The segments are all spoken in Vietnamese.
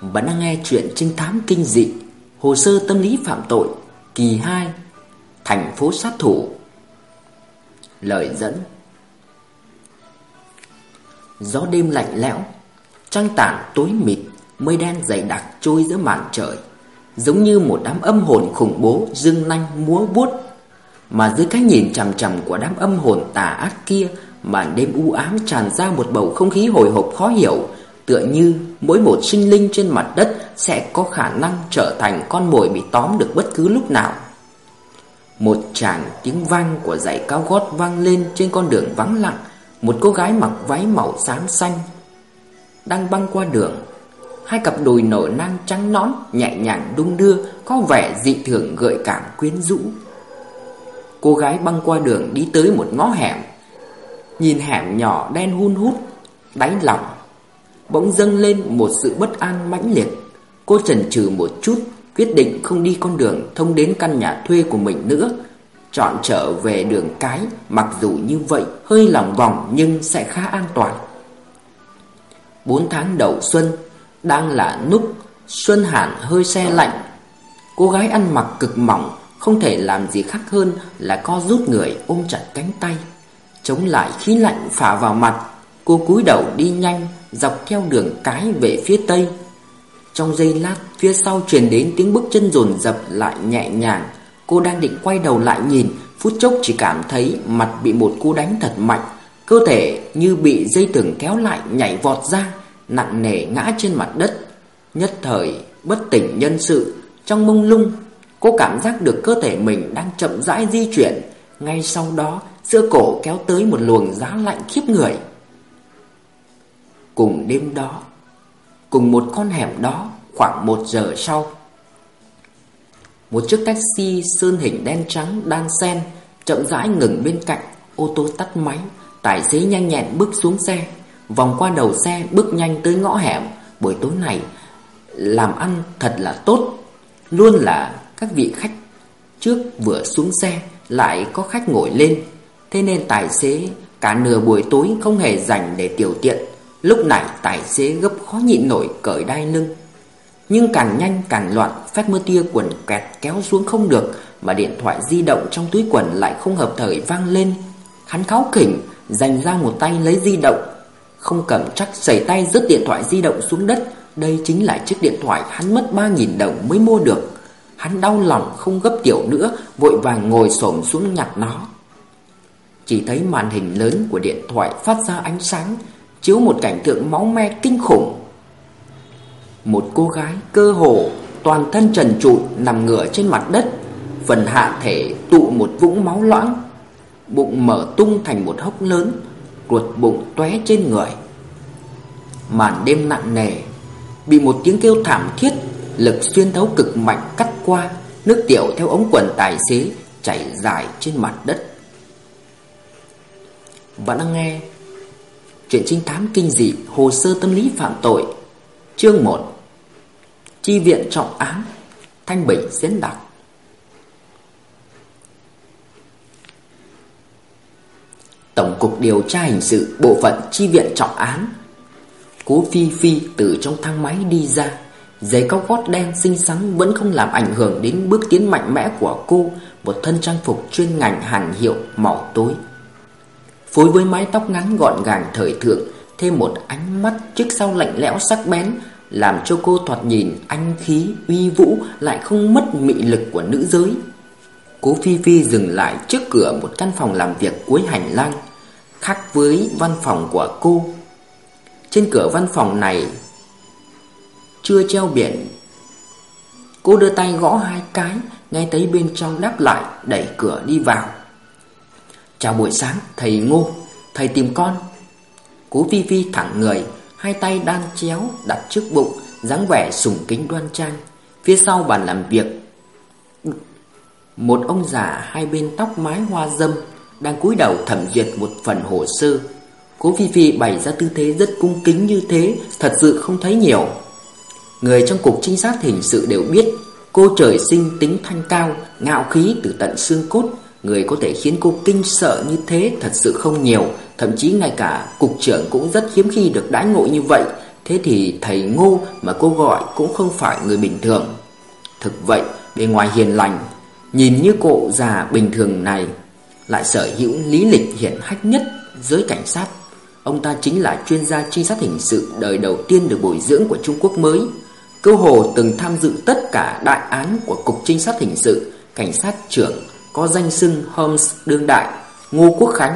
Bạn đang nghe chuyện trinh thám kinh dị, hồ sơ tâm lý phạm tội, kỳ 2, thành phố sát thủ. Lời dẫn. Gió đêm lạnh lẽo, trăng tàn tối mịt, mây đen dày đặc trôi giữa màn trời, giống như một đám âm hồn khủng bố giương nanh múa vuốt. Mà dưới cái nhìn chằm chằm của đám âm hồn tà ác kia, màn đêm u ám tràn ra một bầu không khí hồi hộp khó hiểu, tựa như mỗi một sinh linh trên mặt đất sẽ có khả năng trở thành con mồi bị tóm được bất cứ lúc nào. Một tràng tiếng vang của giày cao gót vang lên trên con đường vắng lặng. Một cô gái mặc váy màu xám xanh đang băng qua đường. Hai cặp đùi nở nang trắng nõn nhẹ nhàng đung đưa, có vẻ dị thường gợi cảm quyến rũ. Cô gái băng qua đường đi tới một ngõ hẻm. Nhìn hẻm nhỏ đen hun hút, đáy lòng bỗng dâng lên một sự bất an mãnh liệt. Cô chần chừ một chút, quyết định không đi con đường thông đến căn nhà thuê của mình nữa, chọn trở về đường cái. Mặc dù như vậy hơi lòng vòng nhưng sẽ khá an toàn. 4 tháng đầu xuân, đang là lúc xuân hàn hơi se lạnh. Cô gái ăn mặc cực mỏng, không thể làm gì khác hơn là co rút người ôm chặt cánh tay, chống lại khí lạnh phả vào mặt. Cô cúi đầu đi nhanh dọc theo đường cái về phía tây. Trong giây lát, phía sau truyền đến tiếng bước chân dồn dập lại nhẹ nhàng. Cô đang định quay đầu lại nhìn, phút chốc chỉ cảm thấy mặt bị một cú đánh thật mạnh. Cơ thể như bị dây thừng kéo lại, nhảy vọt ra, nặng nề ngã trên mặt đất. Nhất thời bất tỉnh nhân sự. Trong mông lung, cô cảm giác được cơ thể mình đang chậm rãi di chuyển. Ngay sau đó, giữa cổ kéo tới một luồng giá lạnh khiếp người. Cùng đêm đó, cùng một con hẻm đó, khoảng 1 giờ sau, một chiếc taxi sơn hình đen trắng đan xen chậm rãi ngừng bên cạnh. Ô tô tắt máy, tài xế nhanh nhẹn bước xuống xe, vòng qua đầu xe, bước nhanh tới ngõ hẻm. Buổi tối này làm ăn thật là tốt. Luôn là các vị khách trước vừa xuống xe lại có khách ngồi lên, thế nên tài xế cả nửa buổi tối không hề dành để tiểu tiện. Lúc này tài xế gấp khó nhịn nổi cởi đai lưng, nhưng càng nhanh càng loạn. Phách mơ tia quần kẹt kéo xuống không được, mà điện thoại di động trong túi quần lại không hợp thời vang lên. Hắn cáu kỉnh dành ra một tay lấy di động, không cầm chắc sẩy tay rớt điện thoại di động xuống đất. Đây chính là chiếc điện thoại hắn mất 3.000 đồng mới mua được. Hắn đau lòng không gấp tiểu nữa, vội vàng ngồi xổm xuống nhặt nó. Chỉ thấy màn hình lớn của điện thoại phát ra ánh sáng, chiếu một cảnh tượng máu me kinh khủng. Một cô gái cơ hồ toàn thân trần trụi nằm ngửa trên mặt đất, phần hạ thể tụ một vũng máu loãng, bụng mở tung thành một hốc lớn, ruột bụng tóe trên người. Màn đêm nặng nề bị một tiếng kêu thảm thiết, lực xuyên thấu cực mạnh cắt qua. Nước tiểu theo ống quần tài xế chảy dài trên mặt đất. Bạn đang nghe chuyện trinh thám kinh dị, hồ sơ tâm lý phạm tội, chương 1, chi viện trọng án. Thanh Bình diễn đọc. Tổng cục điều tra hình sự, bộ phận chi viện trọng án. Cố Phi Phi từ trong thang máy đi ra. Giày cao gót đen xinh xắn vẫn không làm ảnh hưởng đến bước tiến mạnh mẽ của cô. Một thân trang phục chuyên ngành hàng hiệu màu tối, phối với mái tóc ngắn gọn gàng thời thượng, thêm một ánh mắt trước sau lạnh lẽo sắc bén, làm cho cô thoạt nhìn anh khí uy vũ, lại không mất mị lực của nữ giới. Cố Phi Phi dừng lại trước cửa một căn phòng làm việc cuối hành lang. Khác với văn phòng của cô, trên cửa văn phòng này chưa treo biển. Cô đưa tay gõ 2 cái, nghe thấy bên trong đáp lại, đẩy cửa đi vào. Chào buổi sáng, thầy Ngô, thầy tìm con. Cố Phi Phi thẳng người, 2 tay đan chéo đặt trước bụng, dáng vẻ sùng kính đoan trang. Phía sau bàn làm việc, một ông già 2 bên tóc mái hoa râm đang cúi đầu thẩm duyệt một phần hồ sơ. Cố Phi Phi bày ra tư thế rất cung kính như thế thật sự không thấy nhiều. Người trong cục trinh sát hình sự đều biết cô trời sinh tính thanh cao, ngạo khí từ tận xương cốt. Người có thể khiến cô kinh sợ như thế thật sự không nhiều. Thậm chí ngay cả cục trưởng cũng rất hiếm khi được đãi ngộ như vậy. Thế thì thầy Ngô mà cô gọi cũng không phải người bình thường. Thực vậy, bề ngoài hiền lành, nhìn như cụ già bình thường này lại sở hữu lý lịch hiển hách nhất giới cảnh sát. Ông ta chính là chuyên gia trinh sát hình sự đời đầu tiên được bồi dưỡng của Trung Quốc mới, cơ hồ từng tham dự tất cả đại án của Cục Trinh sát Hình sự, cảnh sát trưởng có danh xưng Holmes đương đại, Ngô Quốc Khánh.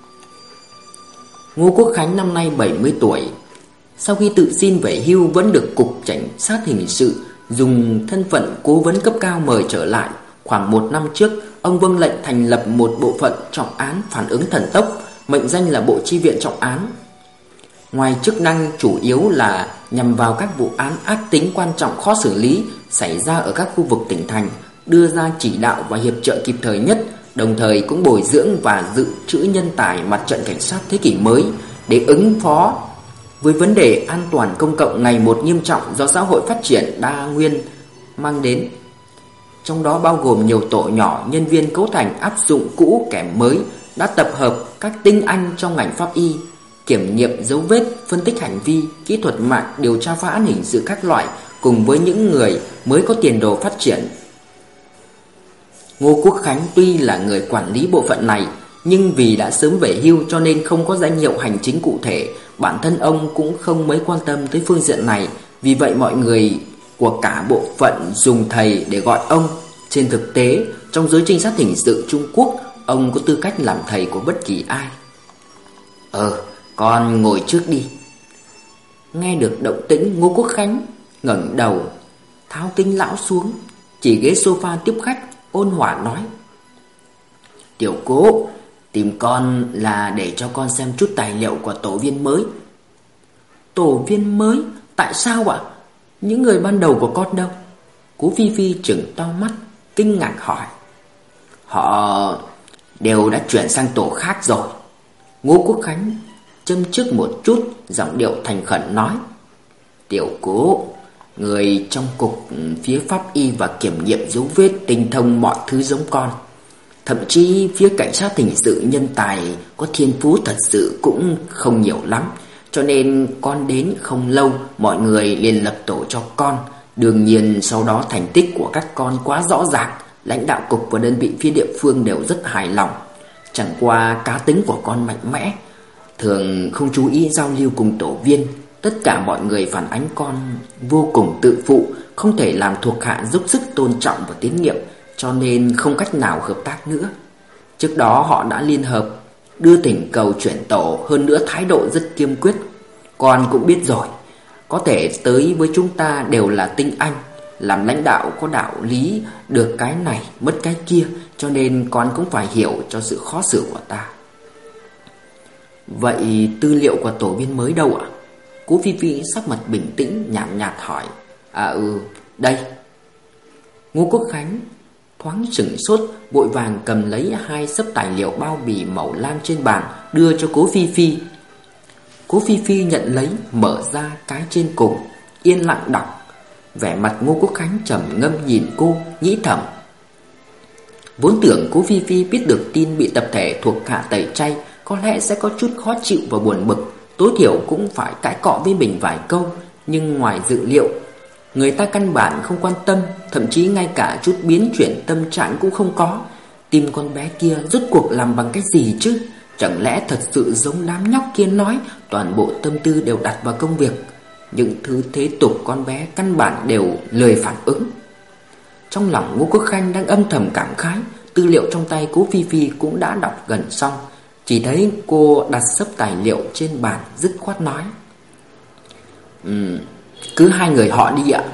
Ngô Quốc Khánh năm nay 70 tuổi. Sau khi tự xin về hưu vẫn được Cục Cảnh sát Hình sự dùng thân phận cố vấn cấp cao mời trở lại. Khoảng 1 năm trước, ông vâng lệnh thành lập một bộ phận trọng án phản ứng thần tốc, mệnh danh là Bộ Chi viện trọng án. Ngoài chức năng chủ yếu là nhằm vào các vụ án ác tính quan trọng khó xử lý xảy ra ở các khu vực tỉnh thành, đưa ra chỉ đạo và hiệp trợ kịp thời nhất, đồng thời cũng bồi dưỡng và dự trữ nhân tài mặt trận cảnh sát thế kỷ mới để ứng phó với vấn đề an toàn công cộng ngày một nghiêm trọng do xã hội phát triển đa nguyên mang đến. Trong đó bao gồm nhiều tổ nhỏ nhân viên cấu thành áp dụng cũ kèm mới, đã tập hợp các tinh anh trong ngành pháp y, kiểm nghiệm dấu vết, phân tích hành vi, kỹ thuật mạng, điều tra phá án hình sự các loại, cùng với những người mới có tiền đồ phát triển. Ngô Quốc Khánh tuy là người quản lý bộ phận này, nhưng vì đã sớm về hưu cho nên không có danh hiệu hành chính cụ thể. Bản thân ông cũng không mấy quan tâm tới phương diện này, vì vậy mọi người của cả bộ phận dùng thầy để gọi ông. Trên thực tế, trong giới trinh sát hình sự Trung Quốc, ông có tư cách làm thầy của bất kỳ ai. Con ngồi trước đi. Nghe được động tĩnh, Ngô Quốc Khánh ngẩng đầu, tháo kính lão xuống, chỉ ghế sofa tiếp khách, ôn hòa nói: Tiểu Cố, tìm con là để cho con xem chút tài liệu của tổ viên mới. Tổ viên mới? Tại sao ạ? Những người ban đầu của con đâu? Cố Phi Phi trừng to mắt, kinh ngạc hỏi. Họ đều đã chuyển sang tổ khác rồi. Ngô Quốc Khánh châm chước một chút, giọng điệu thành khẩn nói: Tiểu Cố, người trong cục phía pháp y và kiểm nghiệm dấu vết tinh thông mọi thứ giống con. Thậm chí phía cảnh sát hình sự nhân tài có thiên phú thật sự cũng không nhiều lắm. Cho nên con đến không lâu, mọi người liền lập tổ cho con. Đương nhiên sau đó thành tích của các con quá rõ ràng, lãnh đạo cục và đơn vị phía địa phương đều rất hài lòng. Chẳng qua cá tính của con mạnh mẽ, thường không chú ý giao lưu cùng tổ viên. Tất cả mọi người phản ánh con vô cùng tự phụ, không thể làm thuộc hạ dốc sức tôn trọng và tín nhiệm, cho nên không cách nào hợp tác nữa. Trước đó họ đã liên hợp đưa thỉnh cầu chuyển tổ, hơn nữa thái độ rất kiên quyết. Con cũng biết rồi, có thể tới với chúng ta đều là tinh anh, làm lãnh đạo có đạo lý, được cái này mất cái kia, cho nên con cũng phải hiểu cho sự khó xử của ta. Vậy tư liệu của tổ viên mới đâu ạ? Cố Phi Phi sắc mặt bình tĩnh nhàn nhạt hỏi. Đây. Ngô Quốc Khánh thoáng sửng sốt, vội vàng cầm lấy 2 xấp tài liệu bao bì màu lam trên bàn đưa cho Cố Phi Phi. Cố Phi Phi nhận lấy, mở ra cái trên cùng, yên lặng đọc. Vẻ mặt Ngô Quốc Khánh trầm ngâm nhìn cô, nghĩ thầm. Vốn tưởng Cố Phi Phi biết được tin bị tập thể thuộc hạ tẩy chay, có lẽ sẽ có chút khó chịu và buồn bực, tối thiểu cũng phải cãi cọ với mình vài câu. Nhưng ngoài dự liệu, người ta căn bản không quan tâm, thậm chí ngay cả chút biến chuyển tâm trạng cũng không có. Tim con bé kia rốt cuộc làm bằng cái gì chứ? Chẳng lẽ thật sự giống đám nhóc kia nói, toàn bộ tâm tư đều đặt vào công việc? Những thứ thế tục con bé căn bản đều lười phản ứng. Trong lòng Ngô Quốc Khanh đang âm thầm cảm khái. Tư liệu trong tay Cố Phi Phi cũng đã đọc gần xong, chỉ thấy cô đặt xấp tài liệu trên bàn, dứt khoát nói: Cứ 2 người họ đi ạ.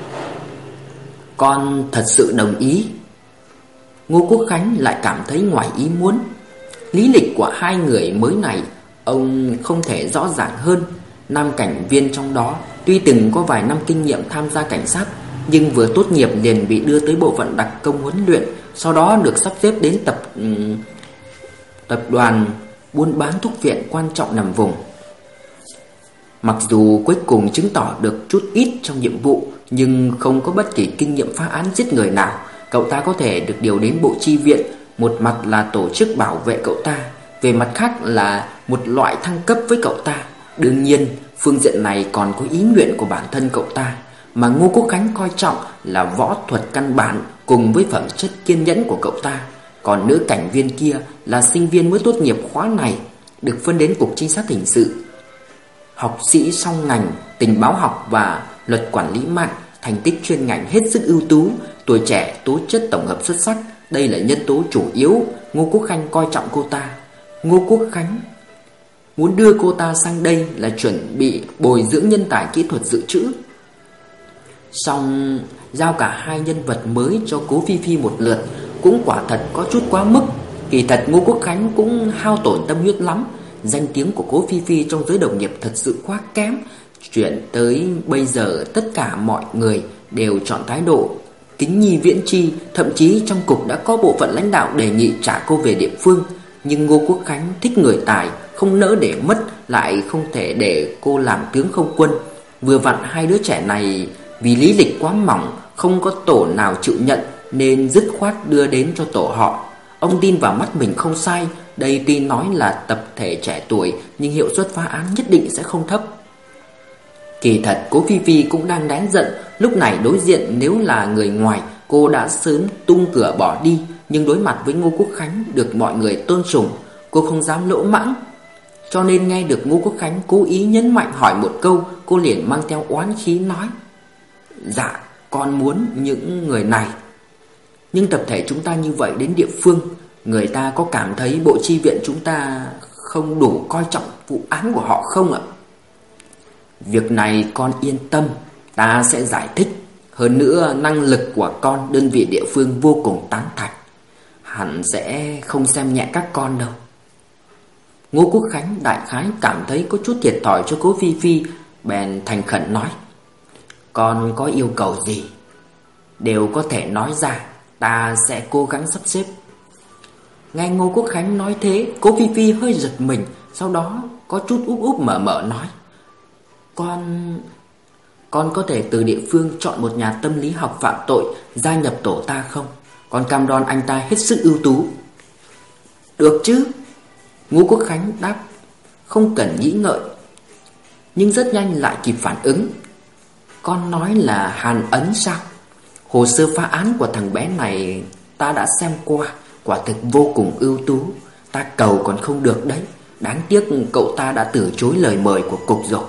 Con thật sự đồng ý. Ngô Quốc Khánh lại cảm thấy ngoài ý muốn. Lý lịch của 2 người mới này ông không thể rõ ràng hơn. Nam cảnh viên trong đó tuy từng có vài năm kinh nghiệm tham gia cảnh sát, nhưng vừa tốt nghiệp liền bị đưa tới bộ phận đặc công huấn luyện, sau đó được sắp xếp đến tập đoàn buôn bán thuốc viện quan trọng nằm vùng. Mặc dù cuối cùng chứng tỏ được chút ít trong nhiệm vụ, nhưng không có bất kỳ kinh nghiệm phá án giết người nào. Cậu ta có thể được điều đến Bộ Chi viện, một mặt là tổ chức bảo vệ cậu ta, về mặt khác là một loại thăng cấp với cậu ta. Đương nhiên Phương diện này còn có ý nguyện của bản thân cậu ta, mà Ngô Quốc Khánh coi trọng là võ thuật căn bản cùng với phẩm chất kiên nhẫn của cậu ta. Còn nữ cảnh viên kia là sinh viên mới tốt nghiệp khóa này, được phân đến cục trinh sát hình sự, học sĩ song ngành tình báo học và luật quản lý mạng, thành tích chuyên ngành hết sức ưu tú, tuổi trẻ, tố chất tổng hợp xuất sắc. Đây là nhân tố chủ yếu Ngô Quốc Khánh coi trọng cô ta. Ngô Quốc Khánh muốn đưa cô ta sang đây là chuẩn bị bồi dưỡng nhân tài kỹ thuật dự trữ. Song giao cả hai nhân vật mới cho Cố Phi Phi một lượt cũng quả thật có chút quá mức. Kỳ thật Ngô Quốc Khánh cũng hao tổn tâm huyết lắm. Danh tiếng của Cố Phi Phi trong giới đồng nghiệp thật sự quá kém. Chuyện tới bây giờ tất cả mọi người đều chọn thái độ kính nhi viễn chi. Thậm chí trong cục đã có bộ phận lãnh đạo đề nghị trả cô về địa phương. Nhưng Ngô Quốc Khánh thích người tài, không nỡ để mất, lại không thể để cô làm tướng không quân. Vừa vặn hai đứa trẻ này vì lý lịch quá mỏng, không có tổ nào chịu nhận, nên dứt khoát đưa đến cho tổ họ. Ông tin vào mắt mình không sai. Đây tuy nói là tập thể trẻ tuổi, nhưng hiệu suất phá án nhất định sẽ không thấp. Kỳ thật Cố Phi Phi cũng đang đáng giận. Lúc này đối diện nếu là người ngoài, cô đã sớm tung cửa bỏ đi. Nhưng đối mặt với Ngô Quốc Khánh được mọi người tôn sùng, cô không dám lỗ mãng. Cho nên nghe được Ngô Quốc Khánh cố ý nhấn mạnh hỏi một câu, cô liền mang theo oán khí nói: Dạ, con muốn những người này. Nhưng tập thể chúng ta như vậy đến địa phương, người ta có cảm thấy bộ chi viện chúng ta không đủ coi trọng vụ án của họ không ạ? Việc này con yên tâm, ta sẽ giải thích. Hơn nữa năng lực của con đơn vị địa phương vô cùng tán thành, hẳn sẽ không xem nhẹ các con đâu. Ngô Quốc Khánh đại khái cảm thấy có chút thiệt thòi cho Cố Phi Phi, bèn thành khẩn nói: Con có yêu cầu gì đều có thể nói ra, ta sẽ cố gắng sắp xếp. Nghe Ngô Quốc Khánh nói thế, Cố Phi Phi hơi giật mình, sau đó có chút úp úp mở mở nói: Con có thể từ địa phương chọn một nhà tâm lý học phạm tội gia nhập tổ ta không? Con cam đoan anh ta hết sức ưu tú. Được chứ? Ngô Quốc Khánh đáp, không cần nghĩ ngợi, nhưng rất nhanh lại kịp phản ứng. Con nói là Hàn Ấn sao? Hồ sơ phá án của thằng bé này ta đã xem qua, quả thực vô cùng ưu tú. Ta cầu còn không được đấy. Đáng tiếc cậu ta đã từ chối lời mời của cục rồi.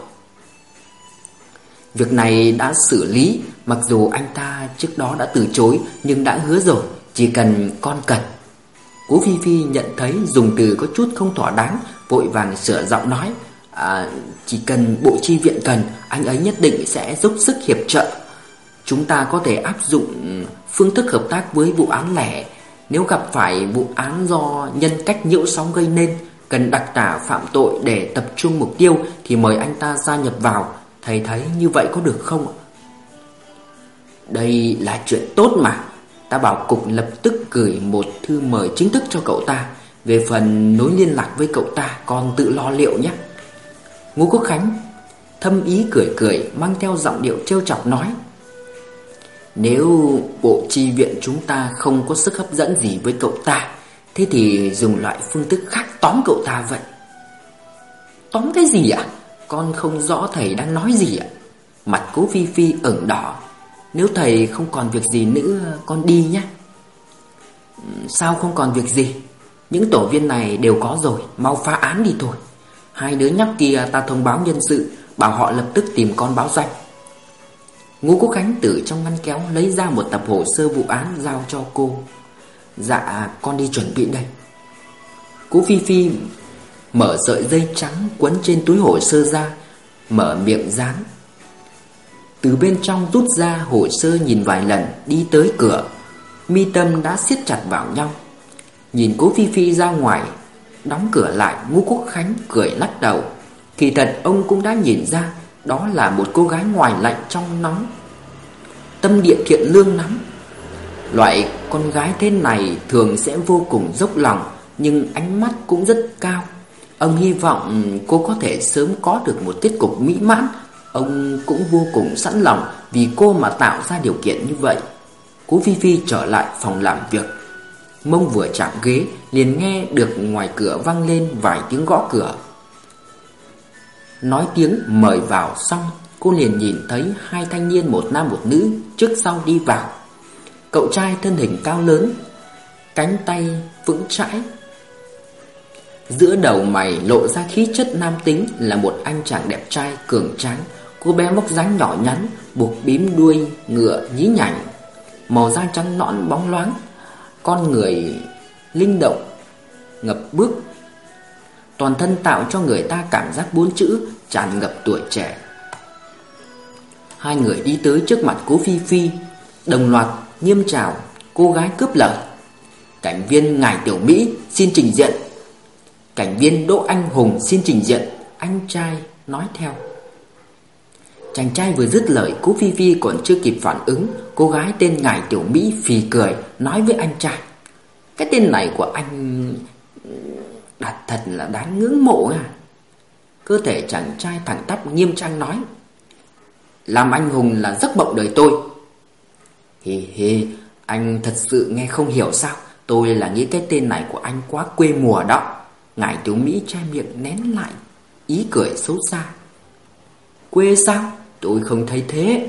Việc này đã xử lý, mặc dù anh ta trước đó đã từ chối, nhưng đã hứa rồi, chỉ cần con cần. Cố Phi Phi nhận thấy dùng từ có chút không thỏa đáng, vội vàng sửa giọng nói: Chỉ cần bộ chi viện cần, anh ấy nhất định sẽ dốc sức hiệp trợ. Chúng ta có thể áp dụng phương thức hợp tác với vụ án lẻ. Nếu gặp phải vụ án do nhân cách nhiễu sóng gây nên, cần đặc tả phạm tội để tập trung mục tiêu, thì mời anh ta gia nhập vào. Thầy thấy như vậy có được không ạ? Đây là chuyện tốt mà. Ta bảo cục lập tức gửi một thư mời chính thức cho cậu ta. Về phần nối liên lạc với cậu ta, con tự lo liệu nhé. Ngô Quốc Khánh thâm ý cười cười, mang theo giọng điệu trêu chọc nói: Nếu bộ chi viện chúng ta không có sức hấp dẫn gì với cậu ta, thế thì dùng loại phương thức khác tóm cậu ta vậy. Tóm cái gì ạ? Con không rõ thầy đang nói gì ạ. Mặt Cố Phi Phi ửng đỏ. Nếu thầy không còn việc gì nữa, con đi nhé. Sao không còn việc gì? Những tổ viên này đều có rồi, mau phá án đi thôi. Hai đứa nhóc kia ta thông báo nhân sự, bảo họ lập tức tìm con báo danh. Ngô Quốc Khánh từ trong ngăn kéo lấy ra một tập hồ sơ vụ án giao cho cô. Dạ, con đi chuẩn bị đây. Cố Phi Phi mở sợi dây trắng quấn trên túi hồ sơ ra, mở miệng dán. Từ bên trong rút ra hồ sơ nhìn vài lần, đi tới cửa. Mi tâm đã siết chặt vào nhau. Nhìn Cố Phi Phi ra ngoài, đóng cửa lại, Ngô Quốc Khánh cười lắc đầu. Kỳ thật ông cũng đã nhìn ra, đó là một cô gái ngoài lạnh trong nóng, tâm địa thiện lương lắm. Loại con gái thế này thường sẽ vô cùng dốc lòng, nhưng ánh mắt cũng rất cao. Ông hy vọng cô có thể sớm có được một kết cục mỹ mãn. Ông cũng vô cùng sẵn lòng vì cô mà tạo ra điều kiện như vậy. Cố Phi Phi trở lại phòng làm việc. Mông vừa chạm ghế liền nghe được ngoài cửa vang lên vài tiếng gõ cửa. nói tiếng mời vào xong, cô liền nhìn thấy hai thanh niên, một nam một nữ, trước sau đi vào. Cậu trai thân hình cao lớn, cánh tay vững chãi, giữa đầu mày lộ ra khí chất nam tính, là một anh chàng đẹp trai cường tráng. Cô bé móc dáng nhỏ nhắn, buộc bím đuôi ngựa nhí nhảnh, màu da trắng nõn bóng loáng, con người linh động ngập bước, toàn thân tạo cho người ta cảm giác bốn chữ tràn ngập tuổi trẻ. Hai người đi tới trước mặt Cố Phi Phi, đồng loạt nghiêm chào. Cô gái cướp lời: "Cảnh viên ngài Tiểu Mỹ xin trình diện." "Cảnh viên Đỗ Anh Hùng xin trình diện." Anh trai nói theo. Chàng trai vừa dứt lời, Cố Phi Phi còn chưa kịp phản ứng, cô gái tên ngài Tiểu Mỹ phì cười nói với anh trai: "Cái tên này của anh đặt thật là đáng ngưỡng mộ à." Cơ thể chàng trai thẳng tắp nghiêm trang nói: "Làm anh hùng là giấc mộng đời tôi." "Hì hì, anh thật sự nghe không hiểu sao? Tôi là nghĩ cái tên này của anh quá quê mùa đó." Ngài Tiểu Mỹ che miệng nén lại ý cười xấu xa. "Quê sao? Tôi không thấy thế."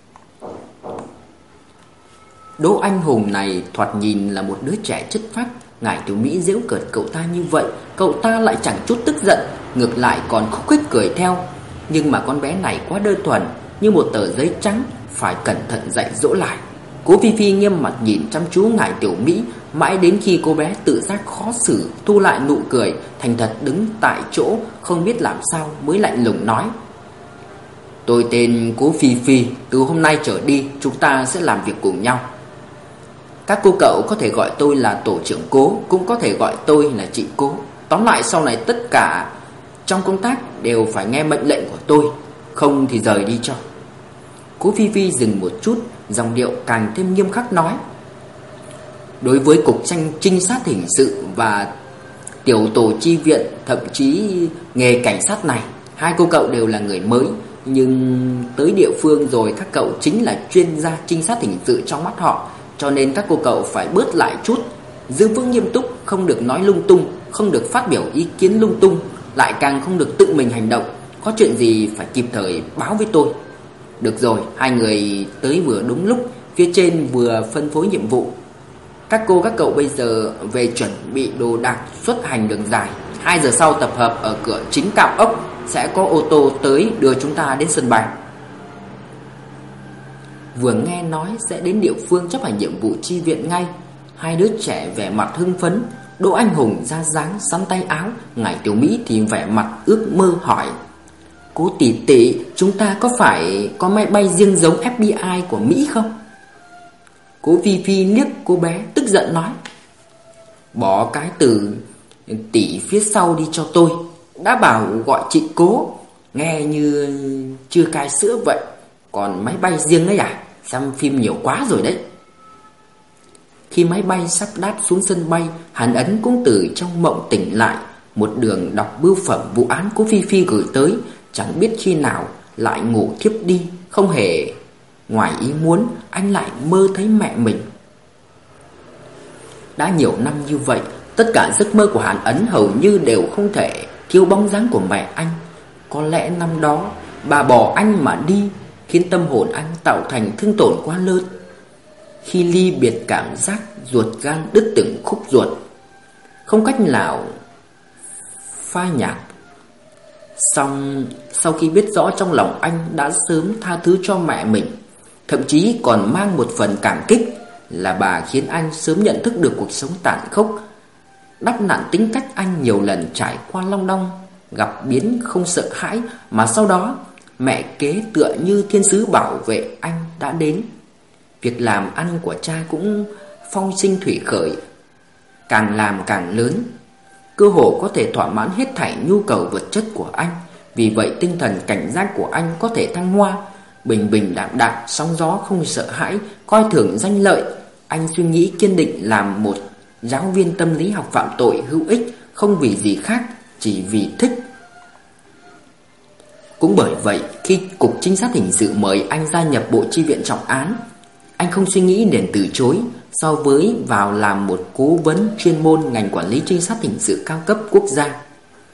Đỗ Anh Hùng này thoạt nhìn là một đứa trẻ chất phác. Ngài Tiểu Mỹ giễu cợt cậu ta như vậy, cậu ta lại chẳng chút tức giận, ngược lại còn khúc khích cười theo. Nhưng mà con bé này quá đơn thuần, như một tờ giấy trắng, phải cẩn thận dạy dỗ lại. Cố Phi Phi nghiêm mặt nhìn chăm chú ngài Tiểu Mỹ, mãi đến khi cô bé tự giác khó xử, thu lại nụ cười, thành thật đứng tại chỗ không biết làm sao, mới lạnh lùng nói: "Tôi tên Cố Phi Phi, từ hôm nay trở đi chúng ta sẽ làm việc cùng nhau. Các cô cậu có thể gọi tôi là tổ trưởng Cố, cũng có thể gọi tôi là chị Cố. Tóm lại sau này tất cả trong công tác đều phải nghe mệnh lệnh của tôi, không thì rời đi cho." Cố Phi Phi dừng một chút, giọng điệu càng thêm nghiêm khắc nói: "Đối với cục trinh sát hình sự và tiểu tổ chi viện, thậm chí nghề cảnh sát này, hai cô cậu đều là người mới, nhưng tới địa phương rồi các cậu chính là chuyên gia trinh sát hình sự trong mắt họ, cho nên các cô cậu phải bớt lại chút, giữ vững nghiêm túc, không được nói lung tung, không được phát biểu ý kiến lung tung, lại càng không được tự mình hành động, có chuyện gì phải kịp thời báo với tôi. Được rồi, hai người tới vừa đúng lúc, phía trên vừa phân phối nhiệm vụ. Các cô các cậu bây giờ về chuẩn bị đồ đạc xuất hành đường dài. 2 giờ sau tập hợp ở cửa chính Cạo Ốc, sẽ có ô tô tới đưa chúng ta đến sân bay." Vừa nghe nói sẽ đến địa phương chấp hành nhiệm vụ chi viện ngay, hai đứa trẻ vẻ mặt hưng phấn. Đỗ Anh Hùng ra dáng sắn tay áo, ngài Tiểu Mỹ thì vẻ mặt ước mơ hỏi: "Cố tỷ tỷ, chúng ta có phải có máy bay riêng giống FBI của Mỹ không?" Cố Phi Phi liếc cô bé tức giận nói: "Bỏ cái từ tỷ phía sau đi cho tôi. Đã bảo gọi chị Cố, nghe như chưa cai sữa vậy. Còn máy bay riêng ấy à? Xem phim nhiều quá rồi đấy." Khi máy bay sắp đáp xuống sân bay, Hàn Ấn cũng từ trong mộng tỉnh lại, một đường đọc bưu phẩm vụ án Cố Phi Phi gửi tới, chẳng biết khi nào lại ngủ thiếp đi. Không hề ngoài ý muốn, anh lại mơ thấy mẹ mình. Đã nhiều năm như vậy, tất cả giấc mơ của Hàn Ấn hầu như đều không thể thiếu bóng dáng của mẹ anh. Có lẽ năm đó bà bỏ anh mà đi, khiến tâm hồn anh tạo thành thương tổn quá lớn. Khi ly biệt, cảm giác ruột gan đứt từng khúc ruột, không cách nào phai nhạt. Xong sau khi biết rõ trong lòng anh đã sớm tha thứ cho mẹ mình, thậm chí còn mang một phần cảm kích, là bà khiến anh sớm nhận thức được cuộc sống tàn khốc, đắp nặn tính cách anh nhiều lần trải qua long đong, gặp biến không sợ hãi, mà sau đó mẹ kế tựa như thiên sứ bảo vệ anh đã đến. Việc làm ăn của cha cũng phong sinh thủy khởi, càng làm càng lớn, cơ hồ có thể thỏa mãn hết thảy nhu cầu vật chất của anh. Vì vậy tinh thần cảnh giác của anh có thể thăng hoa, bình bình đạm đạm, sóng gió không sợ hãi, coi thường danh lợi. Anh suy nghĩ kiên định làm một giáo viên tâm lý học phạm tội hữu ích, không vì gì khác, chỉ vì thích. Cũng bởi vậy, khi cục trinh sát hình sự mời anh gia nhập bộ chi viện trọng án, anh không suy nghĩ đến từ chối. So với vào làm một cố vấn chuyên môn ngành quản lý trinh sát hình sự cao cấp quốc gia,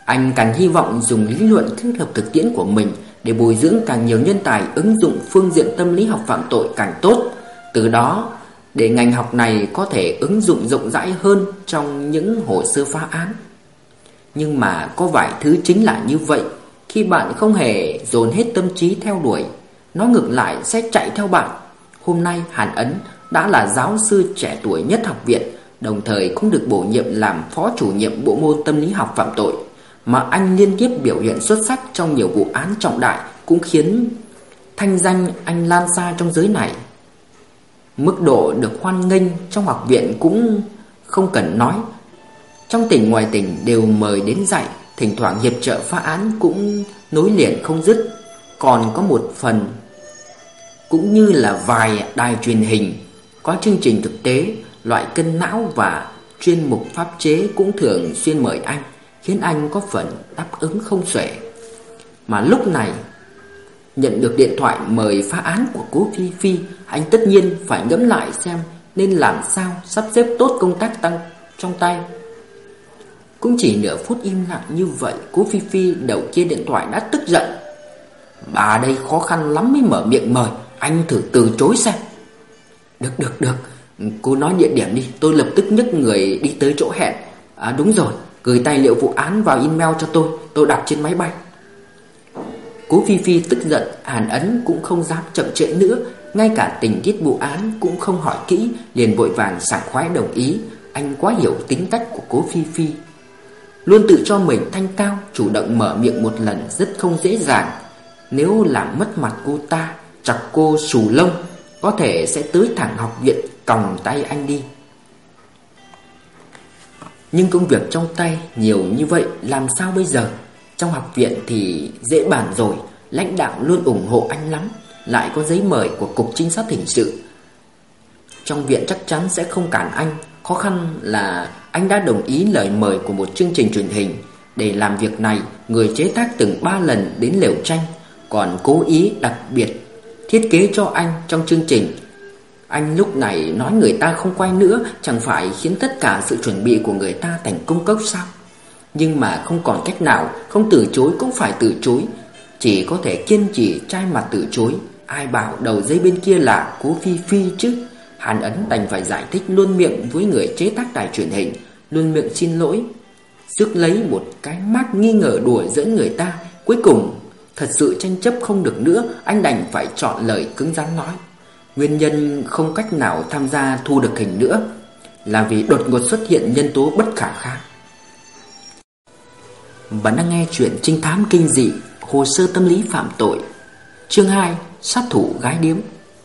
Anh càng hy vọng dùng lý luận kết hợp thực tiễn của mình để bồi dưỡng càng nhiều nhân tài ứng dụng phương diện tâm lý học phạm tội càng tốt. Từ đó để ngành học này có thể ứng dụng rộng rãi hơn trong những hồ sơ phá án. Nhưng mà có vài thứ chính là như vậy. Khi bạn không hề dồn hết tâm trí theo đuổi, nó ngược lại sẽ chạy theo bạn. Hôm nay Hàn Ấn đã là giáo sư trẻ tuổi nhất học viện, đồng thời cũng được bổ nhiệm làm phó chủ nhiệm bộ môn tâm lý học phạm tội. Mà anh liên tiếp biểu hiện xuất sắc trong nhiều vụ án trọng đại cũng khiến thanh danh anh lan xa trong giới này. Mức độ được hoan nghênh trong học viện cũng không cần nói. Trong tỉnh ngoài tỉnh đều mời đến dạy, thỉnh thoảng hiệp trợ phá án cũng nối liền không dứt. Còn có một phần cũng như là vài đài truyền hình có chương trình thực tế, loại cân não và chuyên mục pháp chế cũng thường xuyên mời anh, khiến anh có phần đáp ứng không xuể. Mà lúc này nhận được điện thoại mời phá án của Cố Phi Phi, anh tất nhiên phải ngẫm lại xem nên làm sao sắp xếp tốt công tác tăng trong tay. Cũng chỉ nửa phút im lặng như vậy, Cố Phi Phi đầu kia điện thoại đã tức giận. Bà đây khó khăn lắm mới mở miệng mời, anh thử từ chối xem. Được, cô nói địa điểm đi, tôi lập tức nhấc người đi tới chỗ hẹn. Đúng rồi, gửi tài liệu vụ án vào email cho tôi đọc trên máy bay. Cố Phi Phi tức giận, Hàn Ấn cũng không dám chậm trễ nữa, ngay cả tình tiết vụ án cũng không hỏi kỹ, liền vội vàng sảng khoái đồng ý. Anh quá hiểu tính cách của Cố Phi Phi, luôn tự cho mình thanh cao, chủ động mở miệng một lần rất không dễ dàng. Nếu làm mất mặt cô ta, chọc cô xù lông, có thể sẽ tới thẳng học viện còng tay anh đi. Nhưng công việc trong tay nhiều như vậy, làm sao bây giờ? Trong học viện thì dễ bàn rồi, lãnh đạo luôn ủng hộ anh lắm, lại có giấy mời của Cục Trinh sát Hình sự. Trong viện chắc chắn sẽ không cản anh. Khó khăn là anh đã đồng ý lời mời của một chương trình truyền hình. Để làm việc này, người chế tác từng 3 lần đến lều tranh, còn cố ý đặc biệt thiết kế cho anh trong chương trình. Anh lúc này nói người ta không quay nữa, chẳng phải khiến tất cả sự chuẩn bị của người ta thành công cốc sao? Nhưng mà không còn cách nào, không từ chối cũng phải từ chối, chỉ có thể kiên trì trai mặt từ chối. Ai bảo đầu dây bên kia là Cố Phi Phi chứ? Hàn Ấn đành phải giải thích luôn miệng với người chế tác đài truyền hình, luôn miệng xin lỗi, rước lấy một cái mắt nghi ngờ đùa giỡn người ta. Cuối cùng thật sự tranh chấp không được nữa, anh đành phải chọn lời cứng rắn nói nguyên nhân không cách nào tham gia thu được hình nữa là vì đột ngột xuất hiện nhân tố bất khả kháng. Bạn đang nghe chuyện trinh thám kinh dị Hồ sơ tâm lý phạm tội, chương 2, sát thủ gái điếm.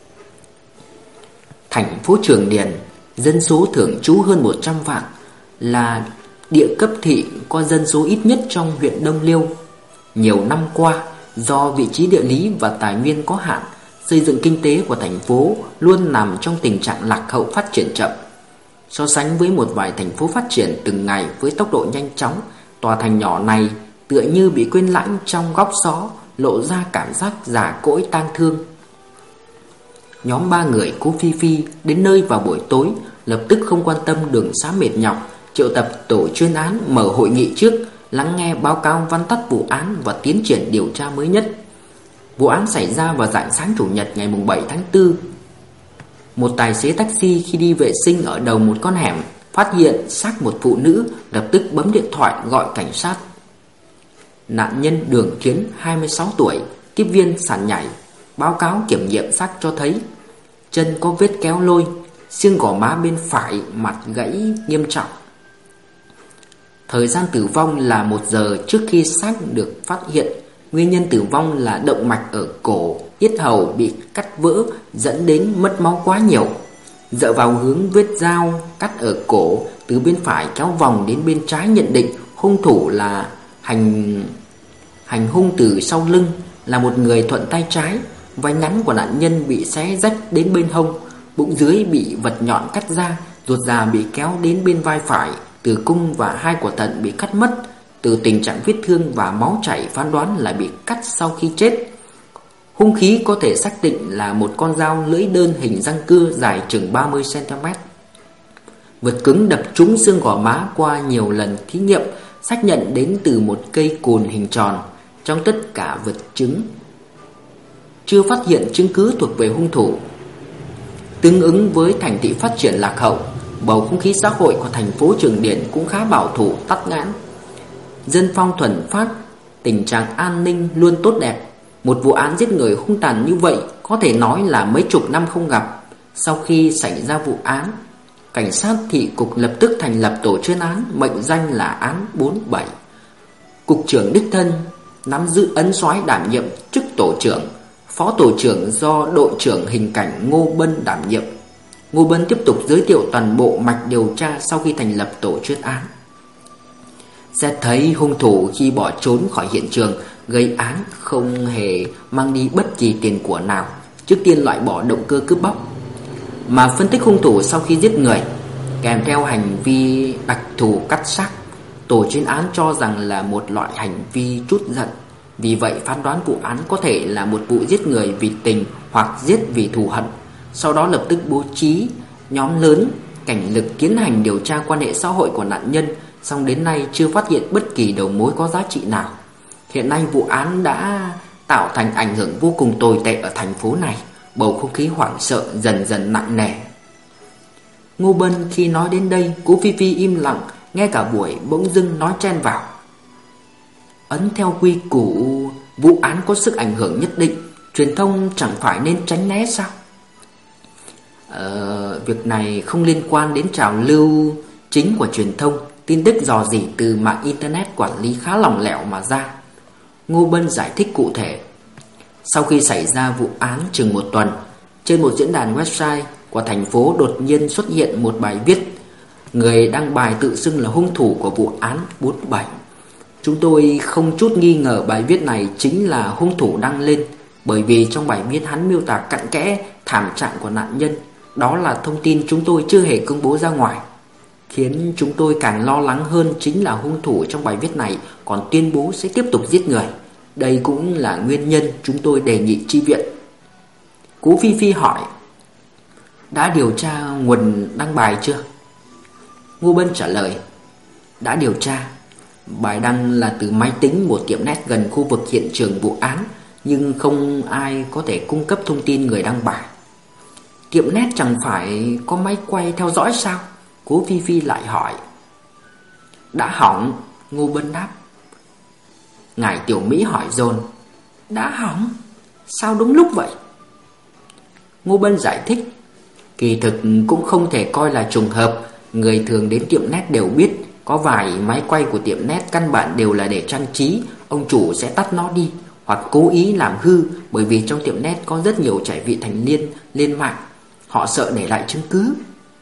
Thành phố Trường Điền, dân số thường trú hơn 100 vạn, là địa cấp thị có dân số ít nhất trong huyện Đông Liêu. Nhiều năm qua, do vị trí địa lý và tài nguyên có hạn, xây dựng kinh tế của thành phố luôn nằm trong tình trạng lạc hậu, phát triển chậm. So sánh với một vài thành phố phát triển từng ngày với tốc độ nhanh chóng, tòa thành nhỏ này tựa như bị quên lãng trong góc xó, lộ ra cảm giác già cỗi tang thương. Nhóm 3 người Cố Phi Phi đến nơi vào buổi tối, lập tức không quan tâm đường xá mệt nhọc, triệu tập tổ chuyên án mở hội nghị trước, lắng nghe báo cáo vắn tắt vụ án và tiến triển điều tra mới nhất. Vụ án xảy ra vào rạng sáng Chủ nhật ngày 7 tháng 4. Một tài xế taxi khi đi vệ sinh ở đầu một con hẻm phát hiện xác một phụ nữ, lập tức bấm điện thoại gọi cảnh sát. Nạn nhân Đường Kiến, 26 tuổi, tiếp viên sàn nhảy. Báo cáo kiểm nghiệm xác cho thấy chân có vết kéo lôi, xương gò má bên phải mặt gãy nghiêm trọng. Thời gian tử vong là 1 giờ trước khi xác được phát hiện. Nguyên nhân tử vong là động mạch ở cổ, yết hầu bị cắt vỡ dẫn đến mất máu quá nhiều. Dựa vào hướng vết dao cắt ở cổ từ bên phải kéo vòng đến bên trái, nhận định hung thủ là hành hung từ sau lưng, là một người thuận tay trái. Váy ngắn của nạn nhân bị xé rách đến bên hông, bụng dưới bị vật nhọn cắt ra, ruột già bị kéo đến bên vai phải, tử cung và 2 quả thận bị cắt mất. Từ tình trạng vết thương và máu chảy phán đoán là bị cắt sau khi chết. Hung khí có thể xác định là một con dao lưỡi đơn hình răng cưa dài chừng 30 cm. Vật cứng đập trúng xương gò má qua nhiều lần thí nghiệm xác nhận đến từ một cây cồn hình tròn. Trong tất cả vật chứng, chưa phát hiện chứng cứ thuộc về hung thủ. Tương ứng với thành thị phát triển lạc hậu, bầu không khí xã hội của thành phố Trường Điển cũng khá bảo thủ, tắc nghẽn. Dân phong thuần phát, tình trạng an ninh luôn tốt đẹp. Một vụ án giết người hung tàn như vậy có thể nói là mấy chục năm không gặp. Sau khi xảy ra vụ án, cảnh sát thị cục lập tức thành lập tổ chuyên án, mệnh danh là án 47. Cục trưởng đích thân nắm giữ ấn soái đảm nhiệm chức tổ trưởng, phó tổ trưởng do đội trưởng hình cảnh Ngô Bân đảm nhiệm. Ngô Bân tiếp tục giới thiệu toàn bộ mạch điều tra sau khi thành lập tổ chuyên án. Xét thấy hung thủ khi bỏ trốn khỏi hiện trường gây án không hề mang đi bất kỳ tiền của nào, trước tiên loại bỏ động cơ cướp bóc. Mà phân tích hung thủ sau khi giết người, kèm theo hành vi đặc thù cắt xác, tổ chuyên án cho rằng là một loại hành vi trút giận. Vì vậy phán đoán vụ án có thể là một vụ giết người vì tình hoặc giết vì thù hận. Sau đó lập tức bố trí nhóm lớn cảnh lực tiến hành điều tra quan hệ xã hội của nạn nhân, song đến nay chưa phát hiện bất kỳ đầu mối có giá trị nào. Hiện nay vụ án đã tạo thành ảnh hưởng vô cùng tồi tệ ở thành phố này. Bầu không khí hoảng sợ dần dần nặng nề. Ngô Bân khi nói đến đây, Cố Phi Phi im lặng, nghe cả buổi bỗng dưng nói chen vào: Ấn theo quy củ, vụ án có sức ảnh hưởng nhất định, truyền thông chẳng phải nên tránh né sao? Việc này không liên quan đến trào lưu chính của truyền thông. Tin tức dò dỉ từ mạng internet quản lý khá lỏng lẻo mà ra. Ngô Bân giải thích cụ thể. Sau khi xảy ra vụ án chừng một tuần, trên một diễn đàn website của thành phố đột nhiên xuất hiện một bài viết. Người đăng bài tự xưng là hung thủ của vụ án 47. Chúng tôi không chút nghi ngờ bài viết này chính là hung thủ đăng lên, bởi vì trong bài viết hắn miêu tả cặn kẽ thảm trạng của nạn nhân. Đó là thông tin chúng tôi chưa hề công bố ra ngoài. Khiến chúng tôi càng lo lắng hơn chính là hung thủ trong bài viết này còn tuyên bố sẽ tiếp tục giết người. Đây cũng là nguyên nhân chúng tôi đề nghị chi viện. Cố Phi Phi hỏi: Đã điều tra nguồn đăng bài chưa? Ngô Bân trả lời: Đã điều tra. Bài đăng là từ máy tính một tiệm net gần khu vực hiện trường vụ án, nhưng không ai có thể cung cấp thông tin người đăng bài. Tiệm net chẳng phải có máy quay theo dõi sao? Cố Phi Phi lại hỏi. Đã hỏng, Ngô Bân đáp. Ngài Tiểu Mỹ hỏi dồn: Đã hỏng? Sao đúng lúc vậy? Ngô Bân giải thích. Kỳ thực cũng không thể coi là trùng hợp. Người thường đến tiệm net đều biết có vài máy quay của tiệm net căn bản đều là để trang trí. Ông chủ sẽ tắt nó đi hoặc cố ý làm hư, bởi vì trong tiệm net có rất nhiều trẻ vị thành niên lên mạng. Họ sợ để lại chứng cứ.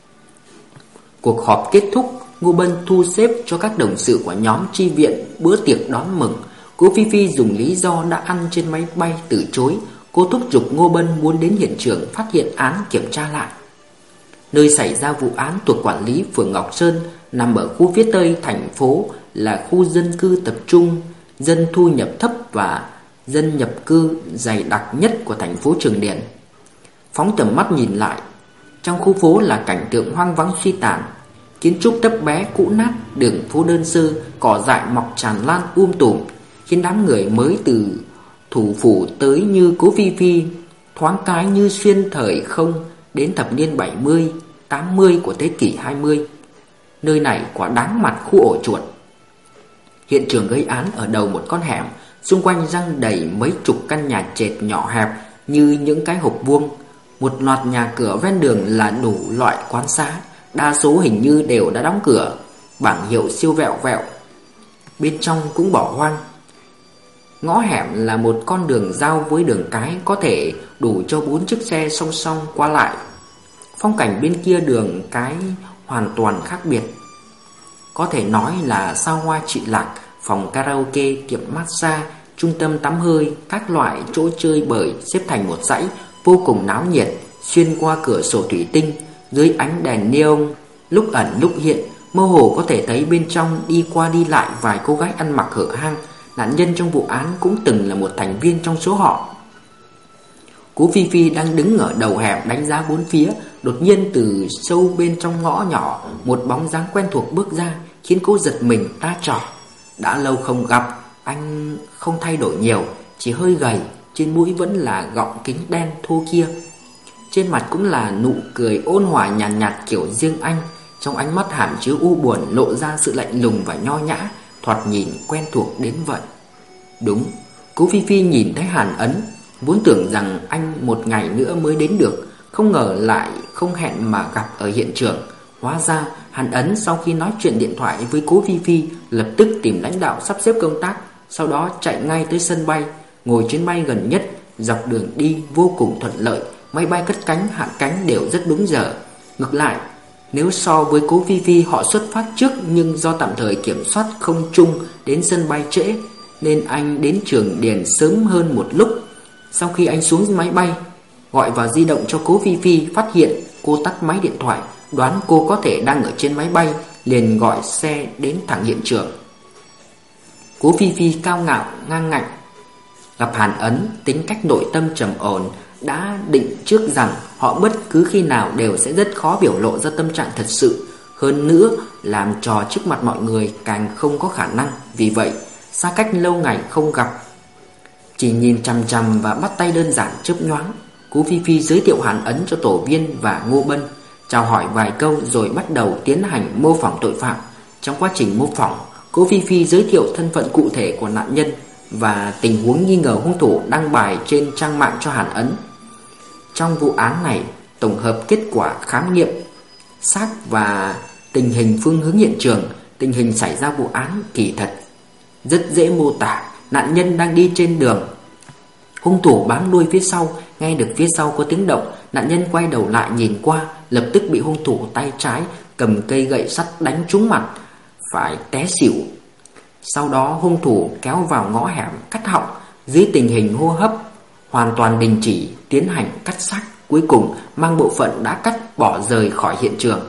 Cuộc họp kết thúc, Ngô Bân thu xếp cho các đồng sự của nhóm chi viện bữa tiệc đón mừng. Cố Phi Phi dùng lý do đã ăn trên máy bay từ chối. Cô thúc giục Ngô Bân muốn đến hiện trường phát hiện án kiểm tra lại. Nơi xảy ra vụ án thuộc quản lý phường Ngọc Sơn, nằm ở khu phía tây thành phố, là khu dân cư tập trung, dân thu nhập thấp và dân nhập cư dày đặc nhất của thành phố Trường Điển. Phóng tầm mắt nhìn lại, trong khu phố là cảnh tượng hoang vắng suy tàn. Kiến trúc thấp bé cũ nát, đường phố đơn sơ, cỏ dại mọc tràn lan tùm, khiến đám người mới từ thủ phủ tới như Cố Phi Phi thoáng cái như xuyên thời không đến thập niên 70, 80 của thế kỷ 20. Nơi này quả đáng mặt khu ổ chuột. Hiện trường gây án ở đầu một con hẻm, xung quanh răng đầy mấy chục căn nhà trệt nhỏ hẹp như những cái hộp vuông. Một loạt nhà cửa ven đường là đủ loại quán xá, đa số hình như đều đã đóng cửa, bảng hiệu siêu vẹo vẹo. Bên trong cũng bỏ hoang. Ngõ hẻm là một con đường giao với đường cái, có thể đủ cho 4 chiếc xe song song qua lại. Phong cảnh bên kia đường cái hoàn toàn khác biệt. Có thể nói là xa hoa trị lạc, phòng karaoke, tiệm massage, trung tâm tắm hơi, các loại chỗ chơi bời xếp thành một dãy, vô cùng náo nhiệt. Xuyên qua cửa sổ thủy tinh, dưới ánh đèn neon lúc ẩn lúc hiện, mơ hồ có thể thấy bên trong đi qua đi lại vài cô gái ăn mặc hở hang. Nạn nhân trong vụ án cũng từng là một thành viên trong số họ. Cố Phi Phi đang đứng ở đầu hẻm đánh giá bốn phía. Đột nhiên từ sâu bên trong ngõ nhỏ, một bóng dáng quen thuộc bước ra, khiến cô giật mình ta trò. Đã lâu không gặp, anh không thay đổi nhiều, chỉ hơi gầy, trên mũi vẫn là gọng kính đen thô kia. Trên mặt cũng là nụ cười ôn hòa nhàn nhạt kiểu riêng anh. Trong ánh mắt hàm chứa u buồn, lộ ra sự lạnh lùng và nho nhã, thoạt nhìn quen thuộc đến vậy. Đúng, Cố Phi Phi nhìn thấy Hàn Ấn, vốn tưởng rằng anh một ngày nữa mới đến được, không ngờ lại không hẹn mà gặp ở hiện trường. Hóa ra Hàn Ấn sau khi nói chuyện điện thoại với Cố Phi Phi, lập tức tìm lãnh đạo sắp xếp công tác, sau đó chạy ngay tới sân bay, ngồi chuyến bay gần nhất. Dọc đường đi vô cùng thuận lợi, máy bay cất cánh hạ cánh đều rất đúng giờ. Ngược lại, nếu so với Cố Phi Phi, họ xuất phát trước nhưng do tạm thời kiểm soát không chung đến sân bay trễ, nên anh đến Trường Điền sớm hơn một lúc. Sau khi anh xuống máy bay, gọi vào di động cho Cố Phi Phi, phát hiện cô tắt máy điện thoại, đoán cô có thể đang ở trên máy bay, liền gọi xe đến thẳng hiện trường. Cố Phi Phi cao ngạo ngang ngạnh gặp Hàn Ấn, tính cách nội tâm trầm ổn, đã định trước rằng họ bất cứ khi nào đều sẽ rất khó biểu lộ ra tâm trạng thật sự. Hơn nữa, làm trò trước mặt mọi người càng không có khả năng. Vì vậy, xa cách lâu ngày không gặp, chỉ nhìn chằm chằm và bắt tay đơn giản chớp nhoáng, Cố Phi Phi giới thiệu Hàn Ấn cho Tổ Viên và Ngô Bân, chào hỏi vài câu rồi bắt đầu tiến hành mô phỏng tội phạm. Trong quá trình mô phỏng, Cố Phi Phi giới thiệu thân phận cụ thể của nạn nhân và tình huống nghi ngờ hung thủ đăng bài trên trang mạng cho Hàn Ấn. Trong vụ án này, tổng hợp kết quả khám nghiệm xác và tình hình phương hướng hiện trường, tình hình xảy ra vụ án kỳ thật rất dễ mô tả. Nạn nhân đang đi trên đường, hung thủ bám đuôi phía sau, nghe được phía sau có tiếng động, nạn nhân quay đầu lại nhìn qua, lập tức bị hung thủ tay trái cầm cây gậy sắt đánh trúng mặt, phải té xỉu. Sau đó hung thủ kéo vào ngõ hẻm cắt họng, dưới tình hình hô hấp hoàn toàn đình chỉ, tiến hành cắt xác, cuối cùng mang bộ phận đã cắt bỏ rời khỏi hiện trường.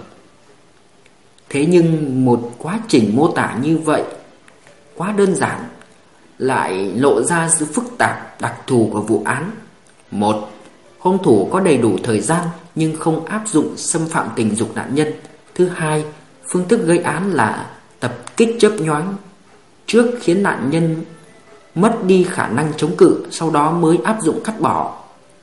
Thế nhưng một quá trình mô tả như vậy quá đơn giản lại lộ ra sự phức tạp đặc thù của vụ án. Một, hung thủ có đầy đủ thời gian nhưng không áp dụng xâm phạm tình dục nạn nhân. Thứ hai, phương thức gây án là tập kích chớp nhoáng, trước khiến nạn nhân mất đi khả năng chống cự, sau đó mới áp dụng cắt bỏ.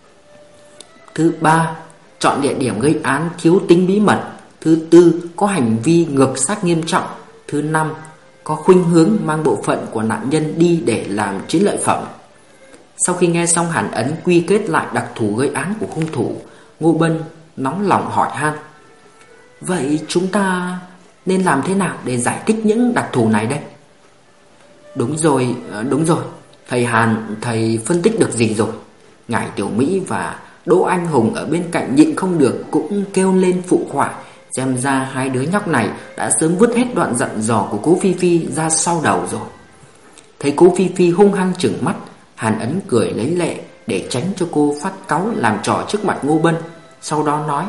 Thứ ba, chọn địa điểm gây án thiếu tính bí mật. Thứ tư, có hành vi ngược sát nghiêm trọng. Thứ năm, có khuynh hướng mang bộ phận của nạn nhân đi để làm chiến lợi phẩm. Sau khi nghe xong Hàn Ấn quy kết lại đặc thù gây án của hung thủ, Ngô Bân nóng lòng hỏi han: vậy chúng ta nên làm thế nào để giải thích những đặc thù này đây? Đúng rồi, thầy Hàn, thầy phân tích được gì rồi? Ngải Tiểu Mỹ và Đỗ Anh Hùng ở bên cạnh nhịn không được cũng kêu lên phụ họa. Xem ra hai đứa nhóc này đã sớm vứt hết đoạn dặn dò của Cố Phi Phi ra sau đầu rồi. Thấy Cố Phi Phi hung hăng trừng mắt, Hàn Ấn cười lấy lệ để tránh cho cô phát cáu làm trò trước mặt Ngô Bân. Sau đó nói: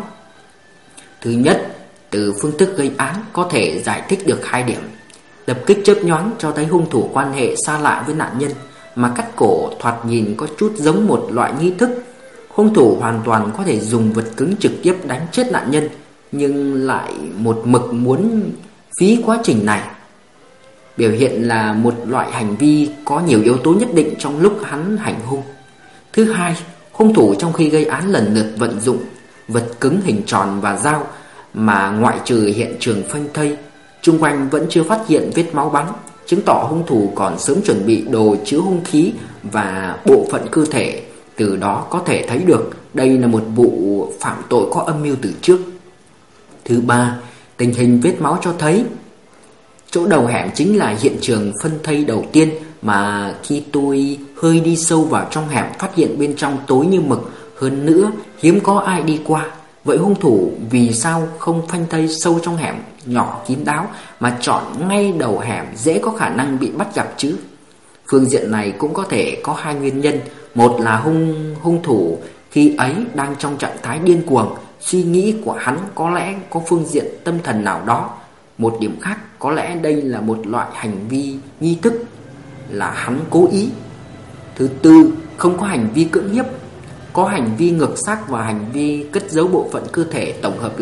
thứ nhất, từ phương thức gây án có thể giải thích được hai điểm. Tập kích chớp nhoáng cho thấy hung thủ quan hệ xa lạ với nạn nhân, mà cắt cổ thoạt nhìn có chút giống một loại nghi thức. Hung thủ hoàn toàn có thể dùng vật cứng trực tiếp đánh chết nạn nhân, nhưng lại một mực muốn phí quá trình này, biểu hiện là một loại hành vi có nhiều yếu tố nhất định trong lúc hắn hành hung. Thứ hai, hung thủ trong khi gây án lần lượt vận dụng vật cứng hình tròn và dao, mà ngoại trừ hiện trường phanh thây, chung quanh vẫn chưa phát hiện vết máu bắn, chứng tỏ hung thủ còn sớm chuẩn bị đồ chứa hung khí và bộ phận cơ thể. Từ đó có thể thấy được đây là một vụ phạm tội có âm mưu từ trước. Thứ ba, tình hình vết máu cho thấy chỗ đầu hẻm chính là hiện trường phân thây đầu tiên, mà khi tôi hơi đi sâu vào trong hẻm phát hiện bên trong tối như mực, hơn nữa hiếm có ai đi qua. Vậy hung thủ vì sao không phanh thây sâu trong hẻm nhỏ kín đáo mà chọn ngay đầu hẻm dễ có khả năng bị bắt gặp chứ? Phương diện này cũng có thể có hai nguyên nhân. Một là hung thủ khi ấy đang trong trạng thái điên cuồng, suy nghĩ của hắn có lẽ có phương diện tâm thần nào đó. Một điểm khác, có lẽ đây là một loại hành vi nghi thức, là hắn cố ý. Thứ tư, không có hành vi cưỡng hiếp, có hành vi ngược xác và hành vi cất giấu bộ phận cơ thể tổng hợp lại.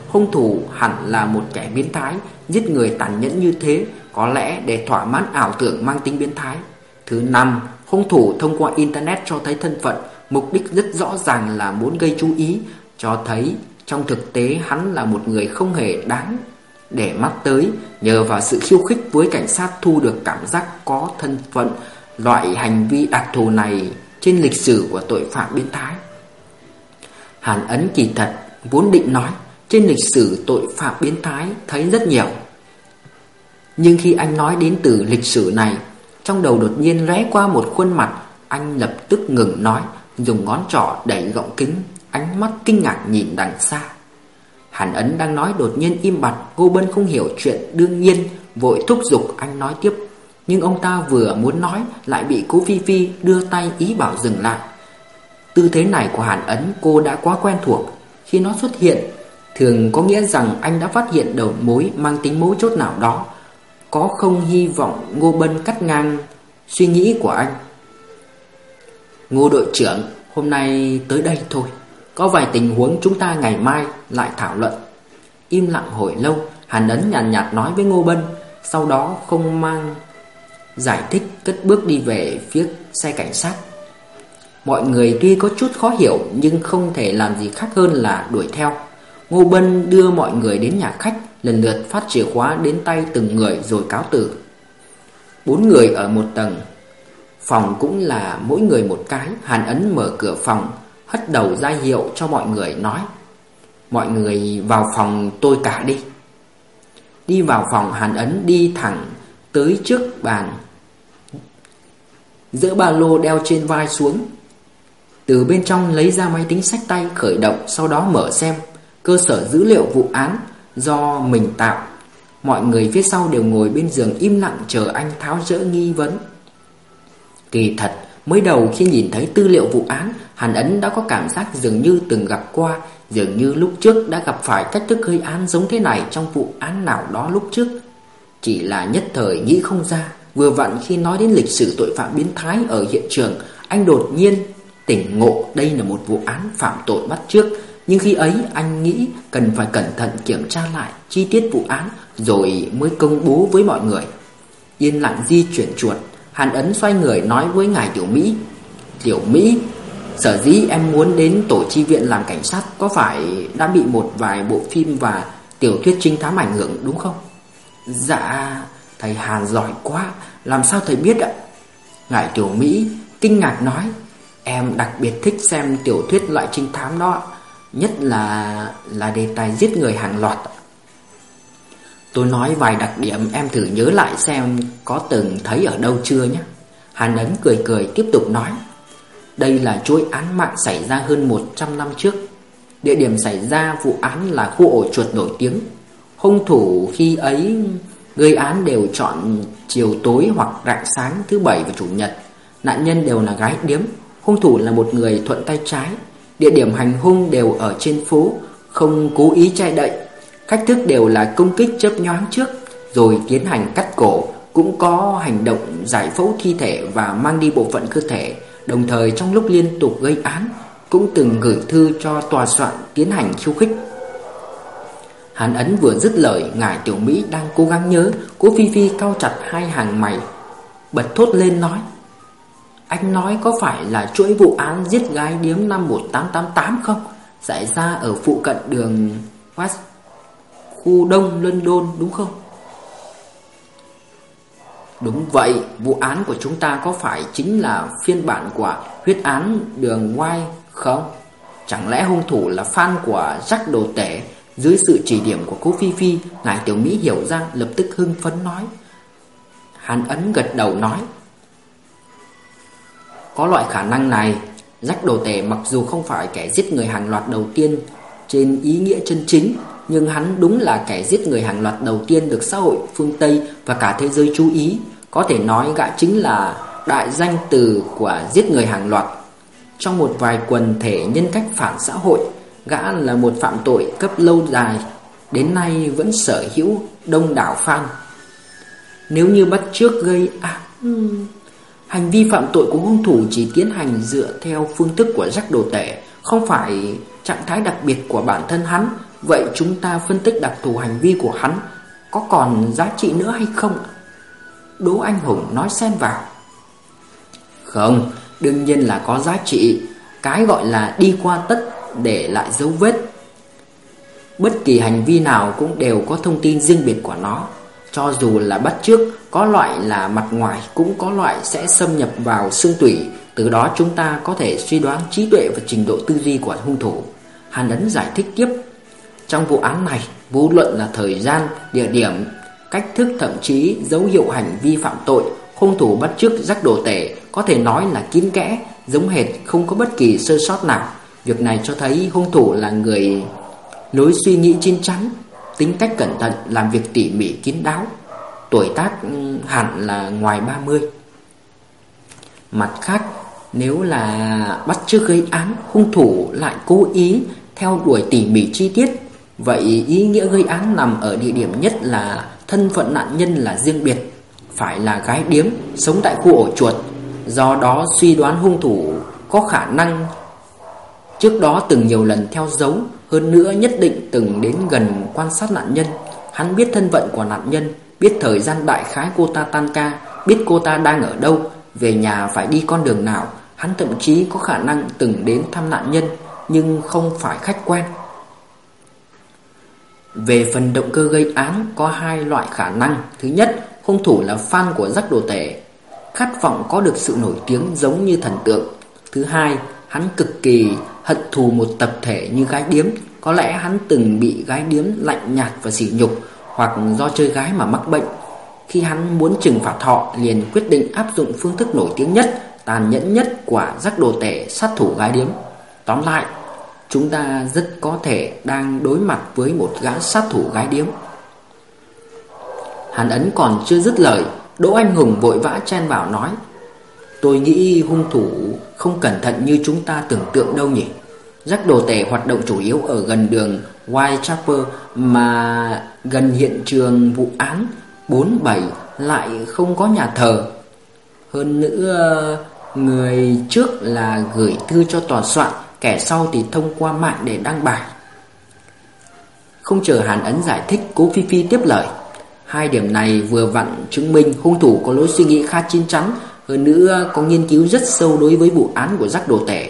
hung thủ hẳn là một kẻ biến thái, giết người tàn nhẫn như thế có lẽ để thỏa mãn ảo tưởng mang tính biến thái. Thứ năm, hung thủ thông qua internet cho thấy thân phận, mục đích rất rõ ràng là muốn gây chú ý, cho thấy trong thực tế hắn là một người không hề đáng để mắt tới, nhờ vào sự khiêu khích với cảnh sát thu được cảm giác có thân phận. Loại hành vi đặc thù này trên lịch sử của tội phạm biến thái. Hàn Ấn kỳ thật vốn định nói trên lịch sử tội phạm biến thái thấy rất nhiều, nhưng khi anh nói đến từ lịch sử này, trong đầu đột nhiên lóe qua một khuôn mặt. Anh lập tức ngừng nói, dùng ngón trỏ đẩy gọng kính, ánh mắt kinh ngạc nhìn đằng xa. Hàn Ấn đang nói đột nhiên im bặt. Ngô Bân không hiểu chuyện đương nhiên, vội thúc giục anh nói tiếp. Nhưng ông ta vừa muốn nói lại bị Cố Phi Phi đưa tay ý bảo dừng lại. Tư thế này của Hàn Ấn cô đã quá quen thuộc. Khi nó xuất hiện thường có nghĩa rằng anh đã phát hiện đầu mối mang tính mấu chốt nào đó. Có không hy vọng Ngô Bân cắt ngang suy nghĩ của anh. Ngô đội trưởng, hôm nay tới đây thôi. Có vài tình huống chúng ta ngày mai lại thảo luận. Im lặng hồi lâu, Hàn Ấn nhàn nhạt nói với Ngô Bân, sau đó không mang giải thích cất bước đi về phía xe cảnh sát. Mọi người tuy có chút khó hiểu nhưng không thể làm gì khác hơn là đuổi theo. Ngô Bân đưa mọi người đến nhà khách, lần lượt phát chìa khóa đến tay từng người rồi cáo từ. 4 người ở một tầng, phòng cũng là mỗi người một cái. Hàn Ấn mở cửa phòng, hất đầu ra hiệu cho mọi người, nói: mọi người vào phòng tôi cả đi. Đi vào phòng, Hàn Ấn đi thẳng tới trước bàn, dỡ ba lô đeo trên vai xuống, từ bên trong lấy ra máy tính xách tay khởi động, sau đó mở xem cơ sở dữ liệu vụ án do mình tạo. Mọi người phía sau đều ngồi bên giường im lặng chờ anh tháo dỡ nghi vấn. Kỳ thật, mới đầu khi nhìn thấy tư liệu vụ án, Hàn Ấn đã có cảm giác dường như từng gặp qua, dường như lúc trước đã gặp phải cách thức gây án giống thế này trong vụ án nào đó lúc trước. Chỉ là nhất thời nghĩ không ra. Vừa vặn khi nói đến lịch sử tội phạm biến thái ở hiện trường, anh đột nhiên tỉnh ngộ đây là một vụ án phạm tội bắt chước. Nhưng khi ấy anh nghĩ cần phải cẩn thận kiểm tra lại chi tiết vụ án rồi mới công bố với mọi người. Yên lặng di chuyển chuột, Hàn Ấn xoay người nói với ngài Tiểu Mỹ: Tiểu Mỹ, sở dĩ em muốn đến tổ chi viện làm cảnh sát có phải đã bị một vài bộ phim và tiểu thuyết trinh thám ảnh hưởng đúng không? Dạ, thầy Hàn giỏi quá, làm sao thầy biết ạ? Ngài Tiểu Mỹ kinh ngạc nói: em đặc biệt thích xem tiểu thuyết loại trinh thám đó, nhất là đề tài giết người hàng loạt. Tôi nói vài đặc điểm, em thử nhớ lại xem có từng thấy ở đâu chưa nhé. Hàn Ấn cười cười tiếp tục nói: đây là chuỗi án mạng xảy ra hơn 100 năm trước. Địa điểm xảy ra vụ án là khu ổ chuột nổi tiếng. Hung thủ khi ấy gây án đều chọn chiều tối hoặc rạng sáng thứ Bảy và Chủ nhật. Nạn nhân đều là gái điếm. Hung thủ là một người thuận tay trái. Địa điểm hành hung đều ở trên phố, không cố ý che đậy. Cách thức đều là công kích chớp nhoáng trước, rồi tiến hành cắt cổ. Cũng có hành động giải phẫu thi thể và mang đi bộ phận cơ thể. Đồng thời trong lúc liên tục gây án cũng từng gửi thư cho tòa soạn tiến hành khiêu khích. Hàn Ấn vừa dứt lời, ngài Tiểu Mỹ đang cố gắng nhớ. Cố Phi Phi cau chặt hai hàng mày, bật thốt lên nói: anh nói có phải là chuỗi vụ án giết gái điếm năm 1888 không? Xảy ra ở phụ cận đường West, khu Đông London đúng không? Đúng vậy, vụ án của chúng ta có phải chính là phiên bản của huyết án đường White không? Chẳng lẽ hung thủ là fan của Jack Đồ Tể? Dưới sự chỉ điểm của Cố Phi Phi, ngài Tiểu Mỹ hiểu ra, lập tức hưng phấn nói. Hàn Ấn gật đầu nói: có loại khả năng này. Jack Đồ Tể mặc dù không phải kẻ giết người hàng loạt đầu tiên trên ý nghĩa chân chính, nhưng hắn đúng là kẻ giết người hàng loạt đầu tiên được xã hội phương Tây và cả thế giới chú ý. Có thể nói gã chính là đại danh từ của giết người hàng loạt. Trong một vài quần thể nhân cách phản xã hội, gã là một phạm tội cấp lâu dài, đến nay vẫn sở hữu đông đảo fan. Nếu như bắt chước gây hành vi phạm tội của hung thủ chỉ tiến hành dựa theo phương thức của Jack Đồ Tể, không phải trạng thái đặc biệt của bản thân hắn, Vậy chúng ta phân tích đặc thù hành vi của hắn có còn giá trị nữa hay không? Đỗ Anh Hùng nói xen vào. Không, đương nhiên là có giá trị. Cái gọi là đi qua tất để lại dấu vết. Bất kỳ hành vi nào cũng đều có thông tin riêng biệt của nó. Cho dù là bắt chước, có loại là mặt ngoài, cũng có loại sẽ xâm nhập vào xương tủy. Từ đó chúng ta có thể suy đoán trí tuệ và trình độ tư duy của hung thủ. Hàn Ấn giải thích tiếp. Trong vụ án này, vô luận là thời gian, địa điểm, cách thức, thậm chí dấu hiệu hành vi phạm tội, hung thủ bắt chước Jacques Đồ Tể có thể nói là kín kẽ, giống hệt, không có bất kỳ sơ sót nào. Việc này cho thấy hung thủ là người lối suy nghĩ chín chắn, tính cách cẩn thận, làm việc tỉ mỉ kín đáo. Tuổi tác hẳn là ngoài 30. Mặt khác, nếu là bắt chước gây án, hung thủ lại cố ý theo đuổi tỉ mỉ chi tiết, vậy ý nghĩa gây án nằm ở địa điểm nhất là thân phận nạn nhân là riêng biệt, phải là gái điếm sống tại khu ổ chuột. Do đó suy đoán hung thủ có khả năng trước đó từng nhiều lần theo dấu, hơn nữa nhất định từng đến gần quan sát nạn nhân. Hắn biết thân phận của nạn nhân, biết thời gian đại khái cô ta tan ca, biết cô ta đang ở đâu, về nhà phải đi con đường nào. Hắn thậm chí có khả năng từng đến thăm nạn nhân, nhưng không phải khách quen. Về phần động cơ gây án, có hai loại khả năng. Thứ nhất, hung thủ là fan của Jacques Đồ Tể, khát vọng có được sự nổi tiếng giống như thần tượng. Thứ hai, hắn cực kỳ hận thù một tập thể như gái điếm. Có lẽ hắn từng bị gái điếm lạnh nhạt và sỉ nhục, hoặc do chơi gái mà mắc bệnh. Khi hắn muốn trừng phạt họ, liền quyết định áp dụng phương thức nổi tiếng nhất, tàn nhẫn nhất của Jacques Đồ Tể, sát thủ gái điếm. Tóm lại, chúng ta rất có thể đang đối mặt với một gã sát thủ gái điếm. Hàn Ấn còn chưa dứt lời, Đỗ Anh Hùng vội vã chen vào nói. Tôi nghĩ hung thủ không cẩn thận như chúng ta tưởng tượng đâu nhỉ. Jacques Đồ Tể hoạt động chủ yếu ở gần đường Whitechapel, mà gần hiện trường vụ án 47 lại không có nhà thờ. Hơn nữa, người trước là gửi thư cho tòa soạn, kẻ sau thì thông qua mạng để đăng bài. Không chờ Hàn Ấn giải thích, Cố Phi Phi tiếp lời. Hai điểm này vừa vặn chứng minh hung thủ có lối suy nghĩ khá chín chắn, hơn nữa có nghiên cứu rất sâu đối với vụ án của Jacques Đồ Tể.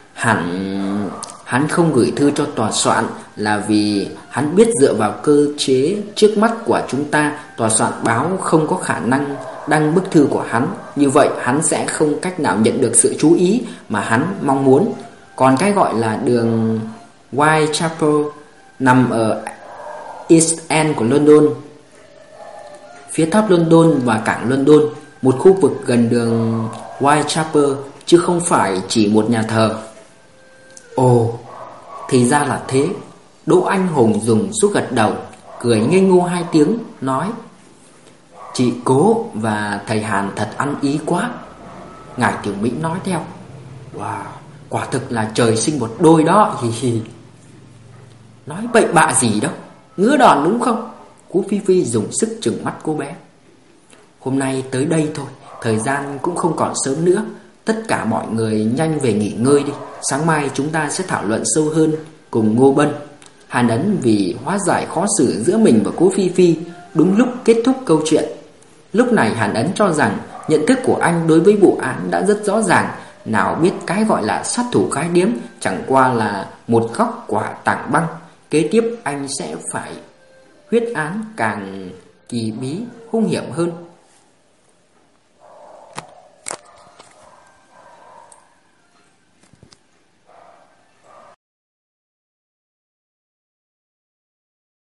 Hắn không gửi thư cho tòa soạn là vì hắn biết dựa vào cơ chế trước mắt của chúng ta, tòa soạn báo không có khả năng đăng bức thư của hắn. Như vậy hắn sẽ không cách nào nhận được sự chú ý mà hắn mong muốn. Còn cái gọi là đường Whitechapel nằm ở East End của London, phía Tháp London và cảng London, một khu vực gần đường Whitechapel, chứ không phải chỉ một nhà thờ. Ồ, thì ra là thế. Đỗ Anh Hùng dùng xúc gật đầu, cười ngây ngô hai tiếng, nói. Chị Cố và thầy Hàn thật ăn ý quá. Ngài Tiểu Mỹ nói theo. Wow, quả thực là trời sinh một đôi đó. Nói bậy bạ gì đâu, ngứa đòn đúng không? Cố Phi Phi dùng sức trừng mắt cô bé. Hôm nay tới đây thôi, thời gian cũng không còn sớm nữa. Tất cả mọi người nhanh về nghỉ ngơi đi. Sáng mai chúng ta sẽ thảo luận sâu hơn cùng Ngô Bân. Hàn Ấn vì hóa giải khó xử giữa mình và Cố Phi Phi, đúng lúc kết thúc câu chuyện. Lúc này Hàn Ấn cho rằng nhận thức của anh đối với vụ án đã rất rõ ràng. Nào biết cái gọi là sát thủ gái điếm chẳng qua là một góc của tảng băng. Kế tiếp anh sẽ phải huyết án càng kỳ bí hung hiểm hơn.